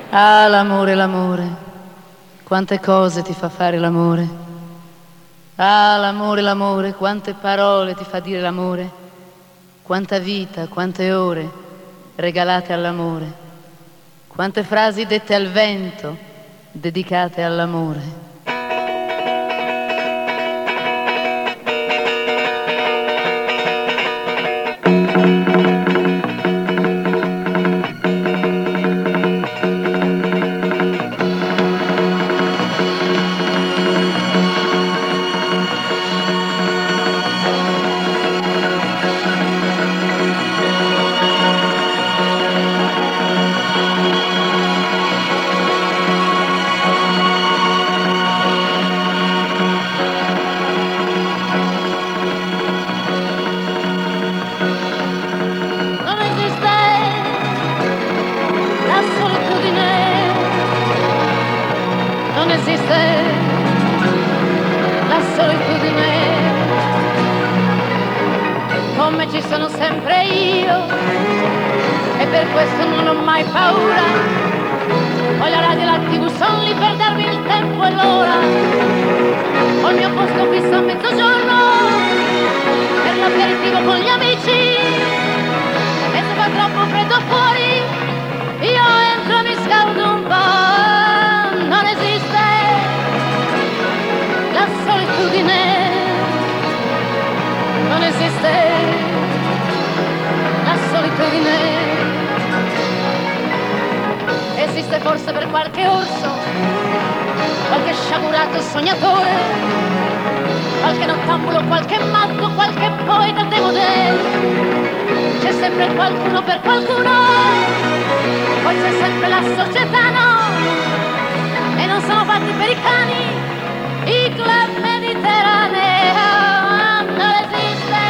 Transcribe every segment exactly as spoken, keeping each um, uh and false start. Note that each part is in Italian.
Ah, l'amore, l'amore, quante cose ti fa fare l'amore. Ah, l'amore, l'amore, quante parole ti fa dire l'amore. Quanta vita, quante ore regalate all'amore. Quante frasi dette al vento dedicate all'amore. Non esiste la solitudine, come ci sono sempre io, e per questo non ho mai paura. Ho la radio e la tivù, sono lì per darmi il tempo e l'ora. Ho il mio posto fisso a mezzogiorno per l'aperitivo con gli amici, e se fa troppo freddo fuori io entro e mi scaldo un po'. Non esiste la solitudine, non esiste la solitudine. Esiste forse per qualche orso, qualche sciagurato sognatore, qualche nottambulo, qualche matto, qualche poeta demodè. C'è sempre qualcuno per qualcuno, poi c'è sempre la società, no? E non sono fatti per i cani i club mediterranei. Non esiste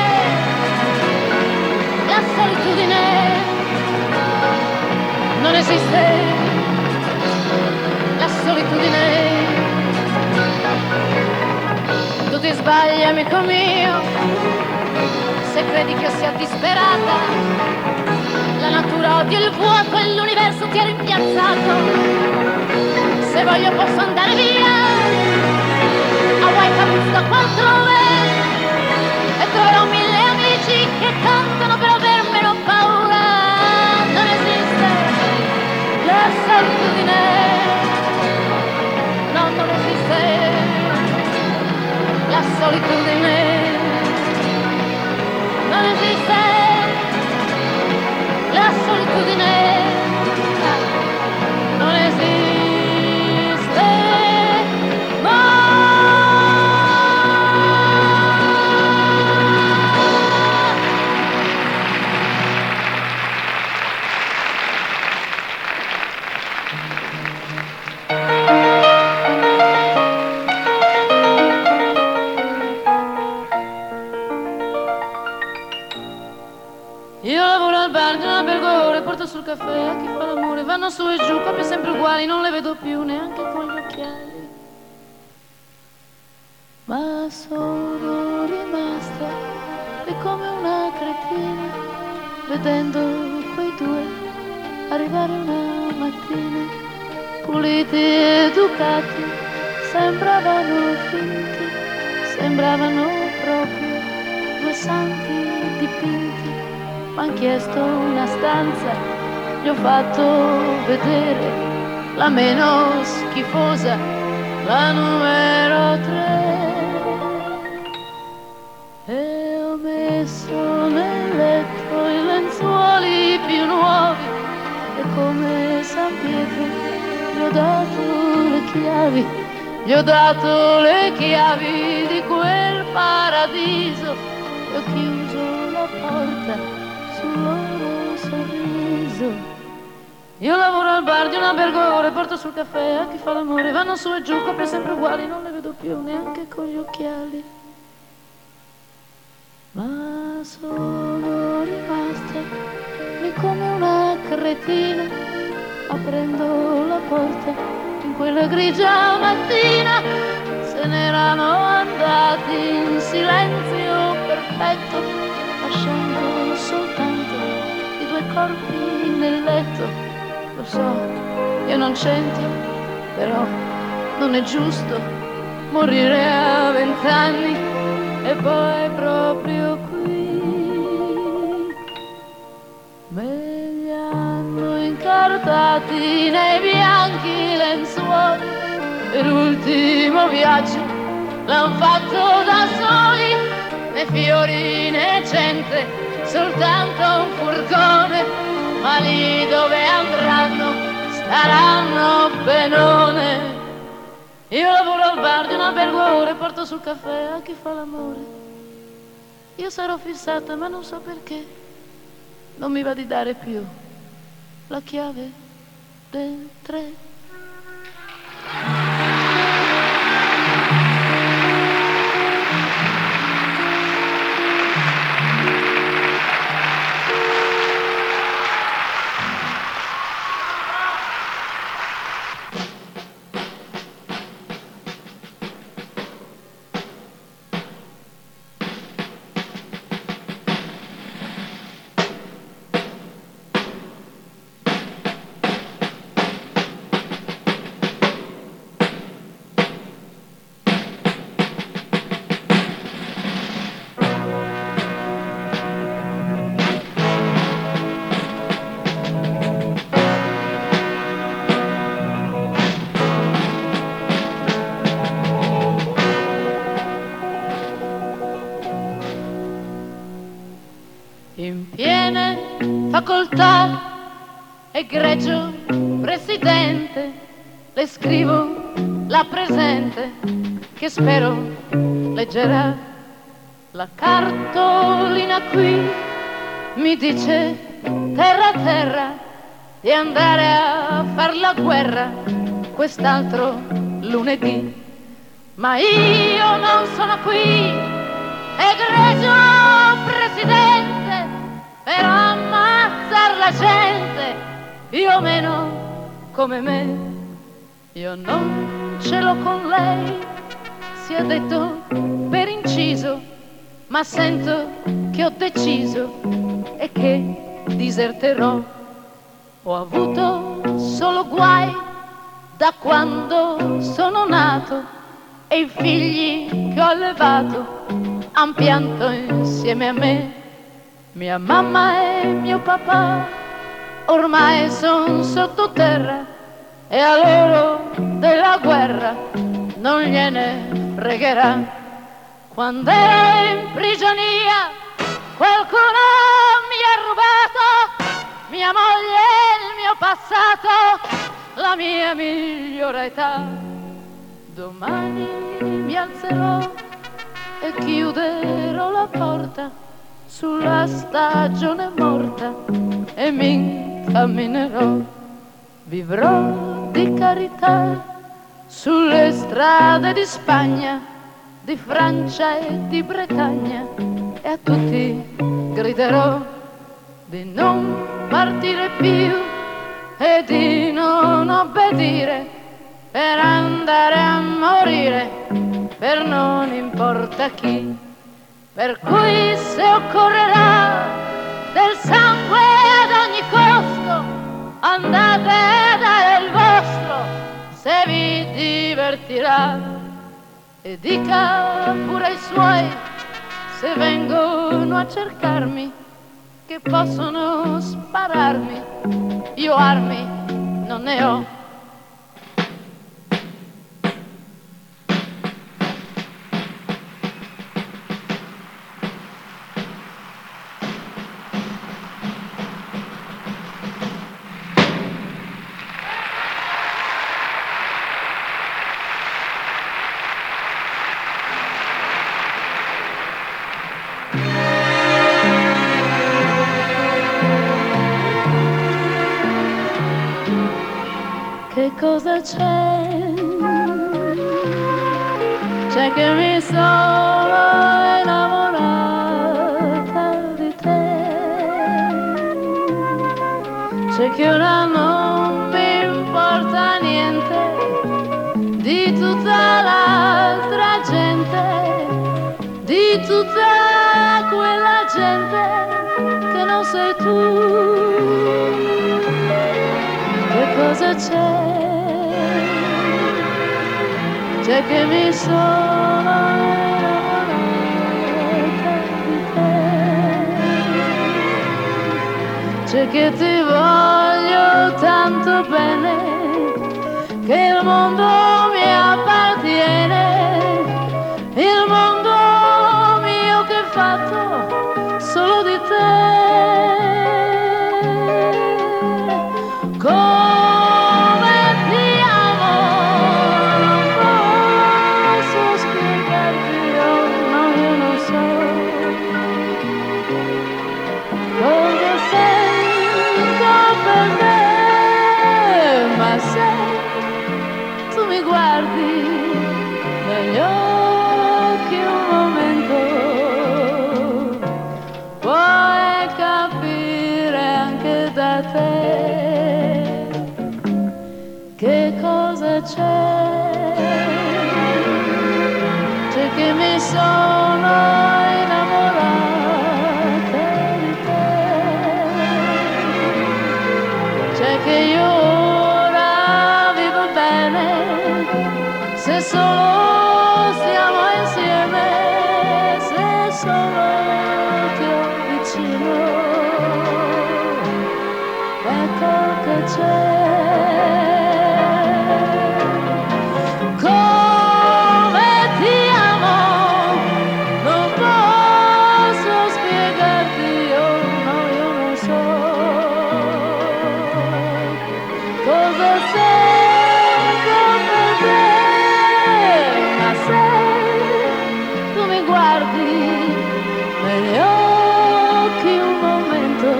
la solitudine, non esiste la solitudine. Tu ti sbagli, amico mio, se credi che io sia disperata. La natura odia il vuoto e l'universo ti ha rimpiazzato. Se voglio posso andare via a White da quattrove e troverò mille amici che cantano per aver meno paura. Non esiste la solitudine, no, non esiste la solitudine, non esiste la solitudine, non esiste. Io lavoro al bar di una Bergore, porto sul caffè a chi fa l'amore. Vanno su e giù, copie sempre uguali, non le vedo più neanche con gli occhiali. Ma sono rimasta lì come una cretina, vedendo quei due arrivare una mattina. Puliti ed educati, sembravano finti, sembravano proprio due santi dipinti. M'han chiesto una stanza, gli ho fatto vedere la meno schifosa, la numero tre. E ho messo nel letto i lenzuoli più nuovi e come San Pietro gli ho dato le chiavi, gli ho dato le chiavi di quel paradiso e ho chiuso la porta sul loro sorriso. Io lavoro al bar di una Bergore, porto sul caffè a chi fa l'amore. Vanno su e giù, copie sempre uguali, non le vedo più neanche con gli occhiali. Ma sono rimasta lì come una cretina, aprendo la porta in quella grigia mattina. Se n'erano andati in silenzio perfetto, lasciando soltanto i due corpi nel letto. Lo so, io non c'entro, però non è giusto morire a vent'anni e poi proprio qui. Me li hanno incartati nei bianchi lenzuoli e l'ultimo viaggio l'han fatto da soli, né fiori né gente, soltanto un furgone, ma lì dove andranno staranno benone. Io lavoro al bar di un albergo e porto sul caffè a chi fa l'amore. Io sarò fissata ma non so perché non mi va di dare più la chiave del tre. In piena facoltà, egregio presidente, le scrivo la presente che spero leggerà. La cartolina qui mi dice terra terra di andare a far la guerra quest'altro lunedì, ma io non sono qui, egregio presidente, per ammazzar la gente, più o meno come me. Io non ce l'ho con lei, sia detto per inciso, ma sento che ho deciso e che diserterò. Ho avuto solo guai da quando sono nato e i figli che ho allevato han pianto insieme a me. Mia mamma e mio papà ormai son sottoterra e a loro della guerra non gliene fregherà. Quando ero in prigionia qualcuno mi ha rubato mia moglie e il mio passato, la mia migliore età. Domani mi alzerò e chiuderò la porta sulla stagione morta e mi incamminerò. Vivrò di carità sulle strade di Spagna, di Francia e di Bretagna e a tutti griderò di non partire più e di non obbedire per andare a morire per non importa chi. Per cui se occorrerà del sangue ad ogni costo, andate a dare il vostro se vi divertirà. E dica pure ai suoi se vengono a cercarmi che possono spararmi, io armi non ne ho. Che cosa c'è? C'è che mi sono innamorata di te. C'è che ora non mi importa niente di tutta l'altra gente, di tutta quella gente che non sei tu. Che cosa cosa c'è? C'è che mi sono innamorata di te, c'è che ti voglio tanto bene, che il mondo mi appartiene, il mondo mio che è fatto solo di te. Come ti amo, non posso spiegarti, oh no, io non so cosa sento per te, ma se tu mi guardi negli occhi un momento, puoi capire anche da te che cosa c'è. C'è che mi sono innamorata di te, c'è che io ora vivo bene se solo stiamo insieme, se solo ti ho vicino, ecco che c'è. Come ti amo, non posso spiegarti, oh no, io non so cosa sento per te, ma se tu mi guardi negli occhi un momento,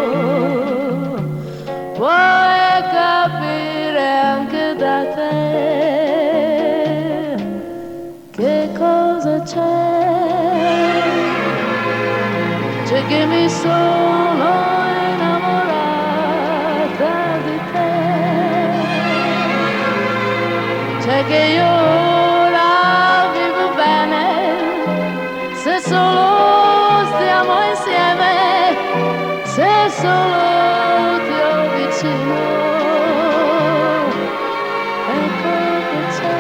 puoi capire anche da te che cosa c'è. C'è che mi sono innamorata di te, c'è che io ora vivo bene se solo stiamo insieme, se solo ti ho vicino, ecco che c'è.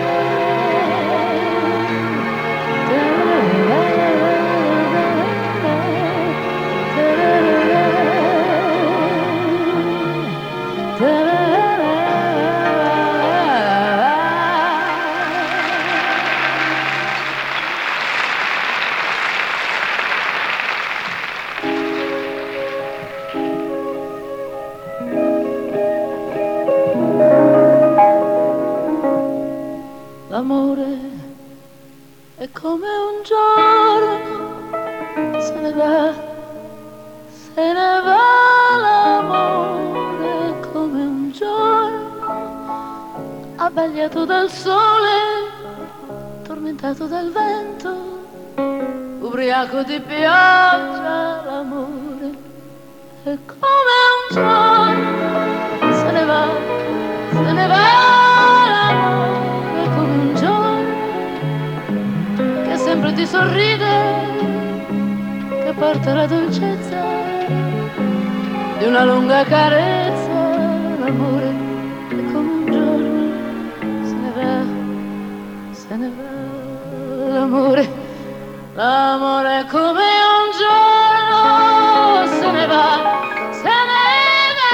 L'amore è come un giorno, se ne va, se ne va. L'amore è come un giorno, abbagliato dal sole, tormentato dal vento, ubriaco di pioggia. L'amore è come un giorno, se ne va, se ne va. L'amore è come un giorno che sempre ti sorride, che porta la dolcezza di una lunga carezza. L'amore è come un giorno, se ne va, se ne va. L'amore, l'amore è come un giorno, se ne va, se ne va.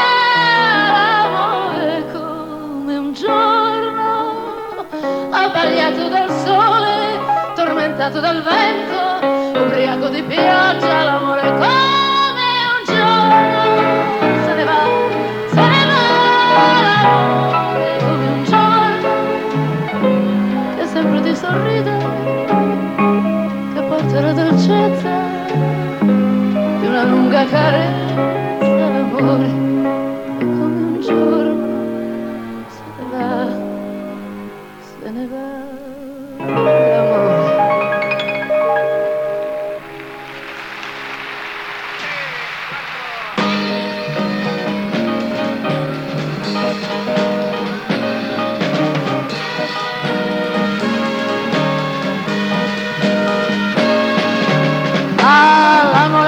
L'amore è come un giorno, abbagliato dal sole, tormentato dal vento, ubriaco di pioggia. L'amore è come un giorno, se ne va, se ne va. L'amore è come un giorno che sempre ti sorride, che porta la dolcezza di una lunga carezza. L'amore è come un giorno, se ne va, se ne va. L'amore.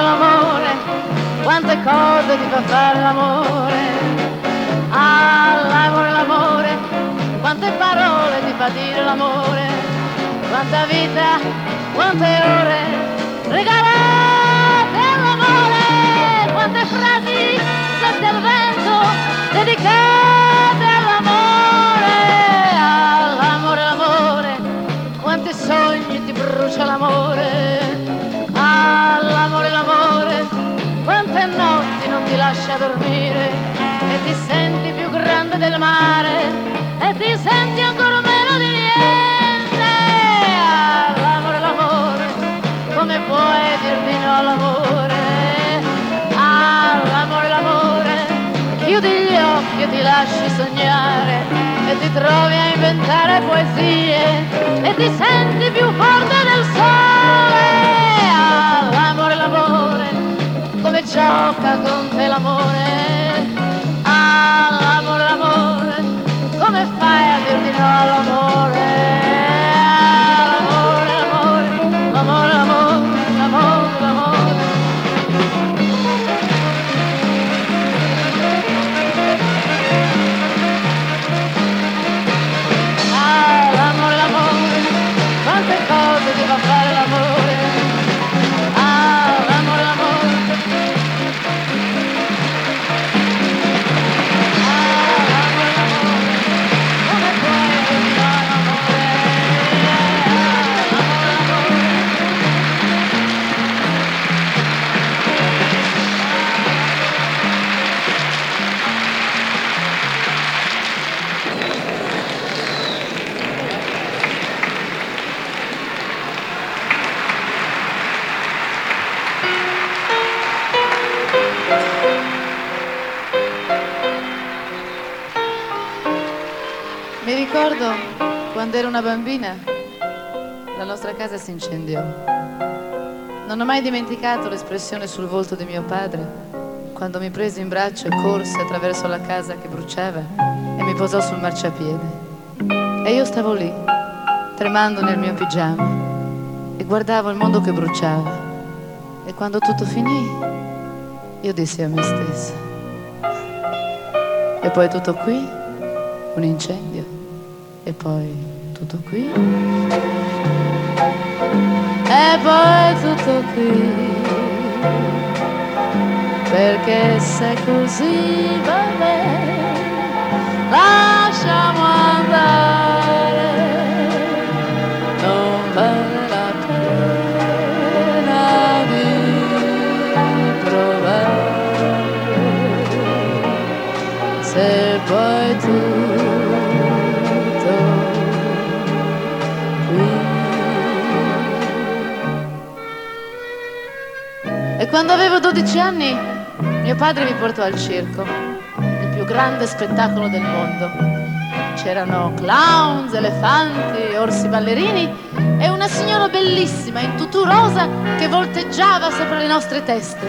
Quante cose ti fa fare l'amore, ah, l'amore, quanta vita, quante ore regalate all'amore, quante frasi dette al vento dedicate all'amore, all'amore, l'amore, quanti sogni ti brucia l'amore, all'amore, l'amore, quante notti non ti lascia dormire e ti senti più grande del mare e ti senti ancora meno di niente, all'amore, l'amore, come puoi dirmi no all'amore, all'amore, l'amore, chiudi gli occhi e ti lasci sognare e ti trovi a inventare poesie e ti senti più forte del sole, all'amore, l'amore, come gioca con te l'amore, all'amore, l'amore, come fai a dirmi no all'amore, l'amore, l'amore, l'amore, l'amore, l'amore, l'amore. Ah, l'amore, l'amore, quante cose ti fa fare l'amore, ah, l'amore, l'amore. Mi ricordo quando ero una bambina, la nostra casa si incendiò. Non ho mai dimenticato l'espressione sul volto di mio padre quando mi prese in braccio e corse attraverso la casa che bruciava e mi posò sul marciapiede. E io stavo lì, tremando nel mio pigiama, e guardavo il mondo che bruciava. E quando tutto finì, io dissi a me stessa: e poi tutto qui, un incendio, e poi tutto qui, e poi tutto qui, perché se così va bene, lasciamo andare, non vale la pena di provare, se poi tu E quando avevo dodici anni, mio padre mi portò al circo, il più grande spettacolo del mondo. C'erano clowns, elefanti, orsi ballerini e una signora bellissima in tutù rosa che volteggiava sopra le nostre teste.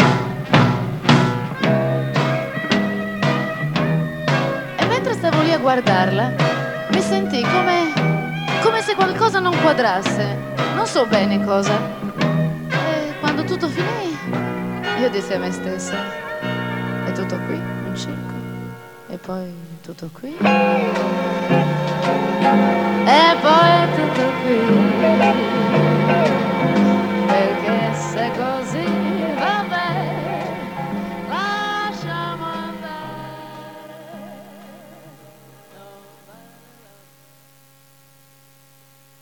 E mentre stavo lì a guardarla, mi sentii come, come se qualcosa non quadrasse, non so bene cosa. E quando tutto finì, io dissi a me stessa: è tutto qui, un circo, e poi tutto qui, e poi